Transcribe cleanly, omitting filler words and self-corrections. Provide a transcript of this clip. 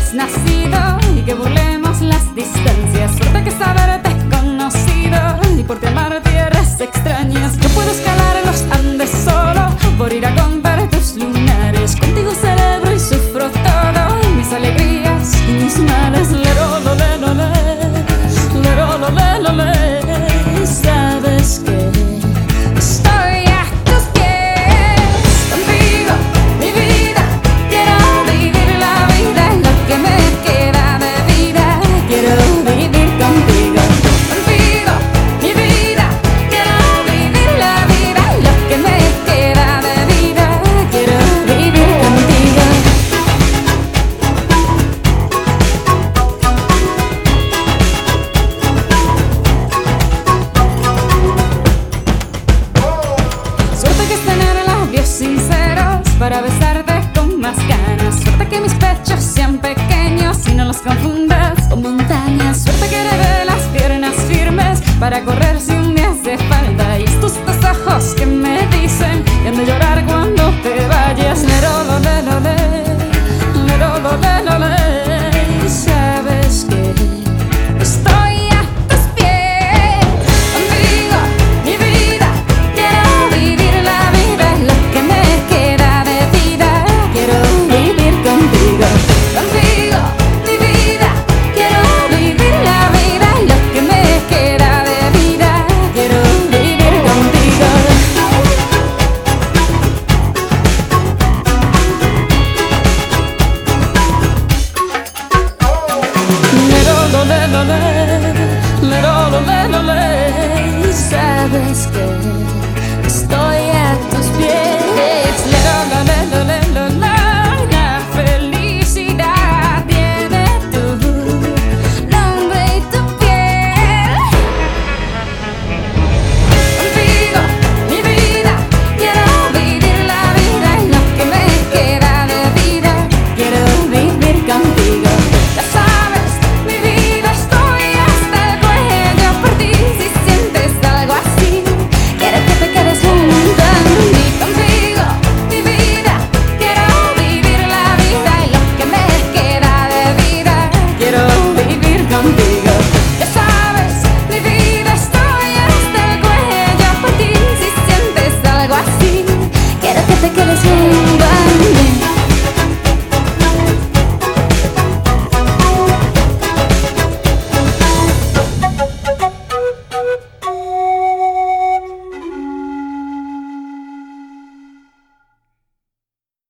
hayamos nacido y que burlemos las distancias. Suerte que saberte conocido y por ti amar tierras extrañas. Yo puedo escalar los Andes solo por ir a comprar tus lunares. Contigo celebro y sufro todo, mis alegrías y mis males. Lero, lo, le, lo, le. Lero, lo, le, lo, le. Sabes que estoy a tus pies. Contigo, mi vida, quiero vivir la vida. Lo que me queda de vida, quiero vivir contigo. Contigo, mi vida, quiero vivir la vida. Lo que me queda de vida, quiero vivir contigo. Suerte que es tener labios sinceros para besarte con más ganas. Suerte que mis pechos sean pequeños y no los confundas con montañas. Suerte que heredé las piernas firmes para correr si un día hace falta. Y estos dos ojos que me dicen que han de llorar cuando te vayas. Lero, lo, le, lo, le. Lero, lo, le, lo, le. Sabes que estoy a tus pies. Contigo, mi vida, quiero vivir la vida. Lo que me queda de vida, quiero vivir contigo. Contigo, mi vida, quiero vivir la vida. Lo que me queda de vida, quiero vivir contigo. Lero, lo, le, lo, le. Lero, lo, le, lo, le. Sabes que